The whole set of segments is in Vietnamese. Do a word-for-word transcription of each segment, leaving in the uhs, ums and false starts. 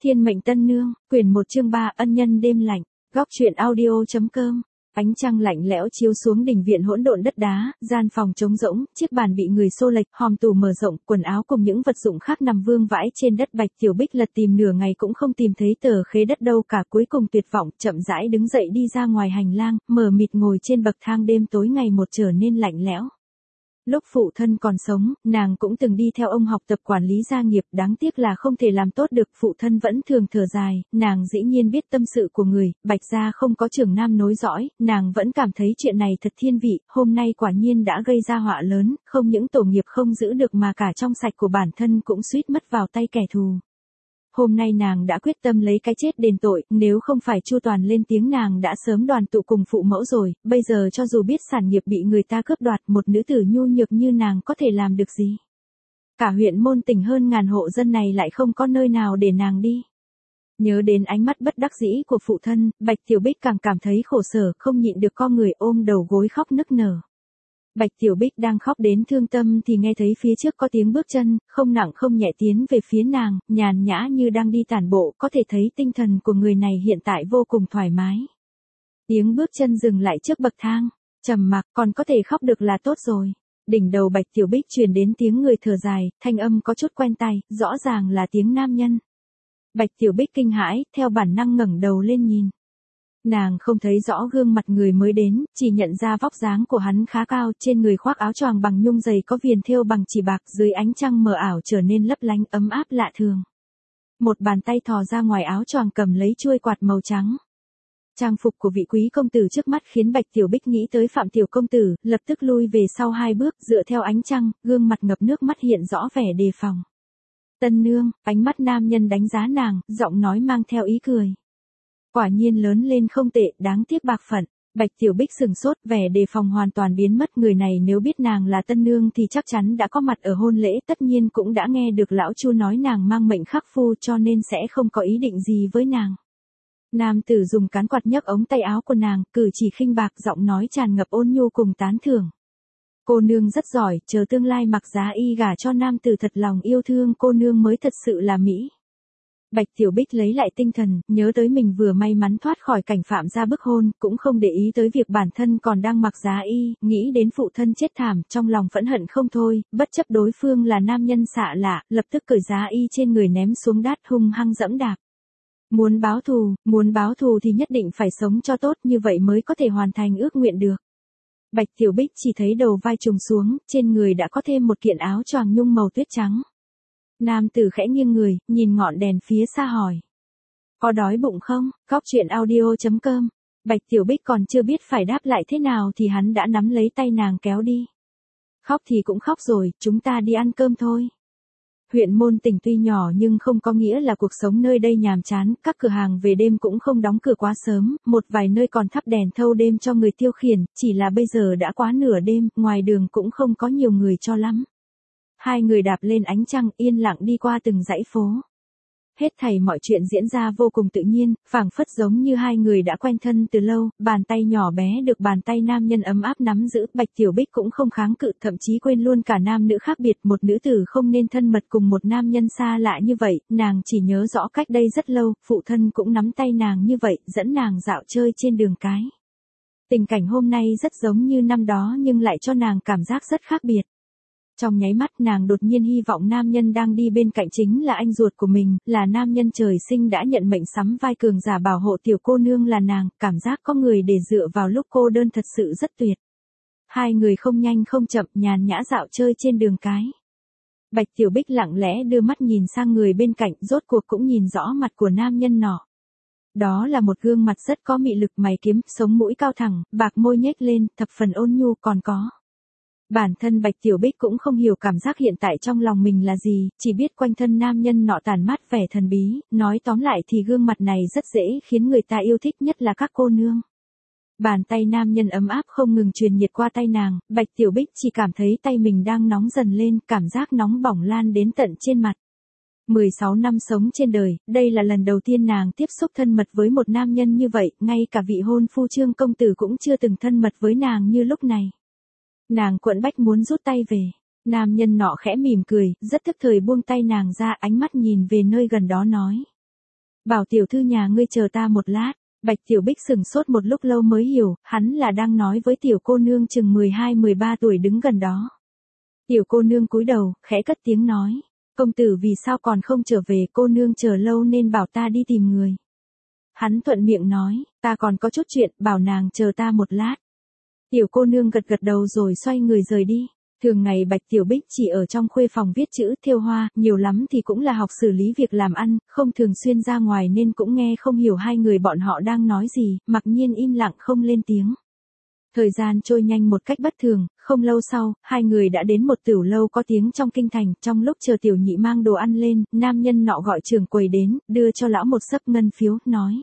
Thiên mệnh tân nương, quyển một chương ba ân nhân đêm lạnh, góc truyện audio.com. Ánh trăng lạnh lẽo chiếu xuống đình viện hỗn độn đất đá, gian phòng trống rỗng, chiếc bàn bị người xô lệch, hòm tủ mở rộng, quần áo cùng những vật dụng khác nằm vương vãi trên đất. Bạch Tiểu Bích lật tìm nửa ngày cũng không tìm thấy tờ khế đất đâu cả, cuối cùng tuyệt vọng, chậm rãi đứng dậy đi ra ngoài hành lang, mờ mịt ngồi trên bậc thang. Đêm tối ngày một trở nên lạnh lẽo. Lúc phụ thân còn sống, nàng cũng từng đi theo ông học tập quản lý gia nghiệp, đáng tiếc là không thể làm tốt được. Phụ thân vẫn thường thở dài, nàng dĩ nhiên biết tâm sự của người, Bạch gia không có trưởng nam nối dõi, nàng vẫn cảm thấy chuyện này thật thiên vị, hôm nay quả nhiên đã gây ra họa lớn, không những tổ nghiệp không giữ được mà cả trong sạch của bản thân cũng suýt mất vào tay kẻ thù. Hôm nay nàng đã quyết tâm lấy cái chết đền tội, nếu không phải Chu Toàn lên tiếng nàng đã sớm đoàn tụ cùng phụ mẫu rồi, bây giờ cho dù biết sản nghiệp bị người ta cướp đoạt, một nữ tử nhu nhược như nàng có thể làm được gì? Cả huyện Môn Tình hơn ngàn hộ dân này lại không có nơi nào để nàng đi. Nhớ đến ánh mắt bất đắc dĩ của phụ thân, Bạch Tiểu Bích càng cảm thấy khổ sở, không nhịn được co người ôm đầu gối khóc nức nở. Bạch Tiểu Bích đang khóc đến thương tâm thì nghe thấy phía trước có tiếng bước chân, không nặng không nhẹ tiến về phía nàng, nhàn nhã như đang đi tản bộ, có thể thấy tinh thần của người này hiện tại vô cùng thoải mái. Tiếng bước chân dừng lại trước bậc thang, trầm mặc, còn có thể khóc được là tốt rồi. Đỉnh đầu Bạch Tiểu Bích truyền đến tiếng người thở dài, thanh âm có chút quen tai, rõ ràng là tiếng nam nhân. Bạch Tiểu Bích kinh hãi, theo bản năng ngẩng đầu lên nhìn. Nàng không thấy rõ gương mặt người mới đến, chỉ nhận ra vóc dáng của hắn khá cao, trên người khoác áo choàng bằng nhung dày có viền thêu bằng chỉ bạc, dưới ánh trăng mờ ảo trở nên lấp lánh ấm áp lạ thường. Một bàn tay thò ra ngoài áo choàng cầm lấy chuôi quạt màu trắng. Trang phục của vị quý công tử trước mắt khiến Bạch Tiểu Bích nghĩ tới Phạm Tiểu công tử, lập tức lui về sau hai bước, dựa theo ánh trăng, gương mặt ngập nước mắt hiện rõ vẻ đề phòng. Tân nương, ánh mắt nam nhân đánh giá nàng, giọng nói mang theo ý cười. Quả nhiên lớn lên không tệ, đáng tiếc bạc phận. Bạch Tiểu Bích sừng sốt, vẻ đề phòng hoàn toàn biến mất. Người này nếu biết nàng là tân nương thì chắc chắn đã có mặt ở hôn lễ, tất nhiên cũng đã nghe được lão Chu nói nàng mang mệnh khắc phu, cho nên sẽ không có ý định gì với nàng. Nam tử dùng cán quạt nhấc ống tay áo của nàng, cử chỉ khinh bạc, giọng nói tràn ngập ôn nhu cùng tán thưởng. Cô nương rất giỏi, chờ tương lai mặc giá y gả cho nam tử thật lòng yêu thương cô nương mới thật sự là mỹ. Bạch Tiểu Bích lấy lại tinh thần, nhớ tới mình vừa may mắn thoát khỏi cảnh Phạm gia bức hôn, cũng không để ý tới việc bản thân còn đang mặc giá y, nghĩ đến phụ thân chết thảm, trong lòng phẫn hận không thôi, bất chấp đối phương là nam nhân xạ lạ, lập tức cởi giá y trên người ném xuống đát hung hăng dẫm đạp. Muốn báo thù, muốn báo thù thì nhất định phải sống cho tốt, như vậy mới có thể hoàn thành ước nguyện được. Bạch Tiểu Bích chỉ thấy đầu vai trùng xuống, trên người đã có thêm một kiện áo choàng nhung màu tuyết trắng. Nam tử khẽ nghiêng người, nhìn ngọn đèn phía xa hỏi. Có đói bụng không? Góc truyện audio.com. Bạch Tiểu Bích còn chưa biết phải đáp lại thế nào thì hắn đã nắm lấy tay nàng kéo đi. Khóc thì cũng khóc rồi, chúng ta đi ăn cơm thôi. Huyện Môn Tình tuy nhỏ nhưng không có nghĩa là cuộc sống nơi đây nhàm chán, các cửa hàng về đêm cũng không đóng cửa quá sớm, một vài nơi còn thắp đèn thâu đêm cho người tiêu khiển, chỉ là bây giờ đã quá nửa đêm, ngoài đường cũng không có nhiều người cho lắm. Hai người đạp lên ánh trăng, yên lặng đi qua từng dãy phố. Hết thảy mọi chuyện diễn ra vô cùng tự nhiên, phảng phất giống như hai người đã quen thân từ lâu, bàn tay nhỏ bé được bàn tay nam nhân ấm áp nắm giữ, Bạch Tiểu Bích cũng không kháng cự, thậm chí quên luôn cả nam nữ khác biệt, một nữ tử không nên thân mật cùng một nam nhân xa lạ như vậy, nàng chỉ nhớ rõ cách đây rất lâu, phụ thân cũng nắm tay nàng như vậy, dẫn nàng dạo chơi trên đường cái. Tình cảnh hôm nay rất giống như năm đó nhưng lại cho nàng cảm giác rất khác biệt. Trong nháy mắt nàng đột nhiên hy vọng nam nhân đang đi bên cạnh chính là anh ruột của mình, là nam nhân trời sinh đã nhận mệnh sắm vai cường giả bảo hộ tiểu cô nương là nàng, cảm giác có người để dựa vào lúc cô đơn thật sự rất tuyệt. Hai người không nhanh không chậm nhàn nhã dạo chơi trên đường cái. Bạch Tiểu Bích lặng lẽ đưa mắt nhìn sang người bên cạnh, rốt cuộc cũng nhìn rõ mặt của nam nhân nọ. Đó là một gương mặt rất có mị lực, mày kiếm, sống mũi cao thẳng, bạc môi nhếch lên, thập phần ôn nhu, còn có. Bản thân Bạch Tiểu Bích cũng không hiểu cảm giác hiện tại trong lòng mình là gì, chỉ biết quanh thân nam nhân nọ tản mát vẻ thần bí, nói tóm lại thì gương mặt này rất dễ khiến người ta yêu thích, nhất là các cô nương. Bàn tay nam nhân ấm áp không ngừng truyền nhiệt qua tay nàng, Bạch Tiểu Bích chỉ cảm thấy tay mình đang nóng dần lên, cảm giác nóng bỏng lan đến tận trên mặt. mười sáu năm sống trên đời, đây là lần đầu tiên nàng tiếp xúc thân mật với một nam nhân như vậy, ngay cả vị hôn phu Trương công tử cũng chưa từng thân mật với nàng như lúc này. Nàng quẫn bách muốn rút tay về, nam nhân nọ khẽ mỉm cười, rất thức thời buông tay nàng ra, ánh mắt nhìn về nơi gần đó nói. Bảo tiểu thư nhà ngươi chờ ta một lát. Bạch Tiểu Bích sừng sốt một lúc lâu mới hiểu, hắn là đang nói với tiểu cô nương chừng mười hai mười ba tuổi đứng gần đó. Tiểu cô nương cúi đầu, khẽ cất tiếng nói, công tử vì sao còn không trở về, cô nương chờ lâu nên bảo ta đi tìm người. Hắn thuận miệng nói, ta còn có chút chuyện, bảo nàng chờ ta một lát. Tiểu cô nương gật gật đầu rồi xoay người rời đi. Thường ngày Bạch Tiểu Bích chỉ ở trong khuê phòng viết chữ, thêu hoa, nhiều lắm thì cũng là học xử lý việc làm ăn, không thường xuyên ra ngoài nên cũng nghe không hiểu hai người bọn họ đang nói gì, mặc nhiên im lặng không lên tiếng. Thời gian trôi nhanh một cách bất thường, không lâu sau, hai người đã đến một tửu lâu có tiếng trong kinh thành, trong lúc chờ tiểu nhị mang đồ ăn lên, nam nhân nọ gọi trưởng quầy đến, đưa cho lão một xấp ngân phiếu, nói.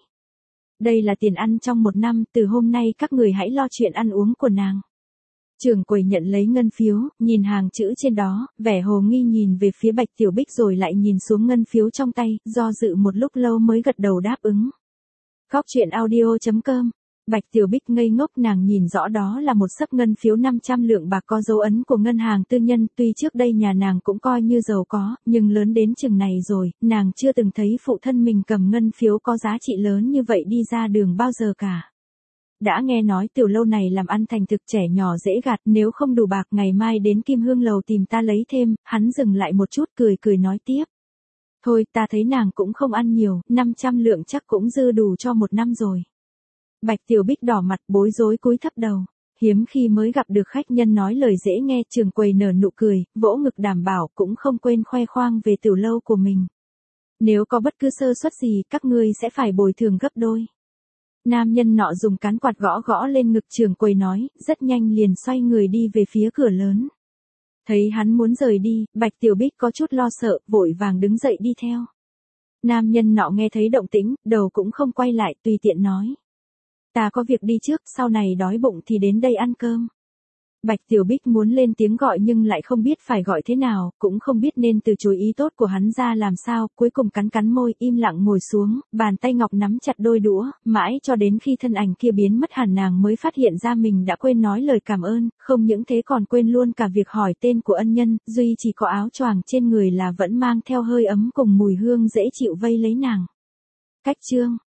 Đây là tiền ăn trong một năm, từ hôm nay các người hãy lo chuyện ăn uống của nàng. Trưởng quầy nhận lấy ngân phiếu, nhìn hàng chữ trên đó, vẻ hồ nghi nhìn về phía Bạch Tiểu Bích rồi lại nhìn xuống ngân phiếu trong tay, do dự một lúc lâu mới gật đầu đáp ứng. Góc truyện audio chấm com. Bạch Tiểu Bích ngây ngốc, nàng nhìn rõ đó là một xấp ngân phiếu năm trăm lượng bạc có dấu ấn của ngân hàng tư nhân, tuy trước đây nhà nàng cũng coi như giàu có, nhưng lớn đến chừng này rồi, nàng chưa từng thấy phụ thân mình cầm ngân phiếu có giá trị lớn như vậy đi ra đường bao giờ cả. Đã nghe nói tiểu lâu này làm ăn thành thực, trẻ nhỏ dễ gạt, nếu không đủ bạc ngày mai đến Kim Hương lầu tìm ta lấy thêm. Hắn dừng lại một chút cười cười nói tiếp. Thôi ta thấy nàng cũng không ăn nhiều, năm trăm lượng chắc cũng dư đủ cho một năm rồi. Bạch Tiểu Bích đỏ mặt bối rối cúi thấp đầu. Hiếm khi mới gặp được khách nhân nói lời dễ nghe, trưởng quầy nở nụ cười, vỗ ngực đảm bảo cũng không quên khoe khoang về tiểu lâu của mình. Nếu có bất cứ sơ suất gì các ngươi sẽ phải bồi thường gấp đôi. Nam nhân nọ dùng cán quạt gõ gõ lên ngực trưởng quầy nói, rất nhanh liền xoay người đi về phía cửa lớn. Thấy hắn muốn rời đi, Bạch Tiểu Bích có chút lo sợ, vội vàng đứng dậy đi theo. Nam nhân nọ nghe thấy động tĩnh, đầu cũng không quay lại, tùy tiện nói. Ta có việc đi trước, sau này đói bụng thì đến đây ăn cơm. Bạch Tiểu Bích muốn lên tiếng gọi nhưng lại không biết phải gọi thế nào, cũng không biết nên từ chối ý tốt của hắn ra làm sao, cuối cùng cắn cắn môi, im lặng ngồi xuống, bàn tay ngọc nắm chặt đôi đũa, mãi cho đến khi thân ảnh kia biến mất hẳn nàng mới phát hiện ra mình đã quên nói lời cảm ơn, không những thế còn quên luôn cả việc hỏi tên của ân nhân, duy chỉ có áo choàng trên người là vẫn mang theo hơi ấm cùng mùi hương dễ chịu vây lấy nàng. Cách chương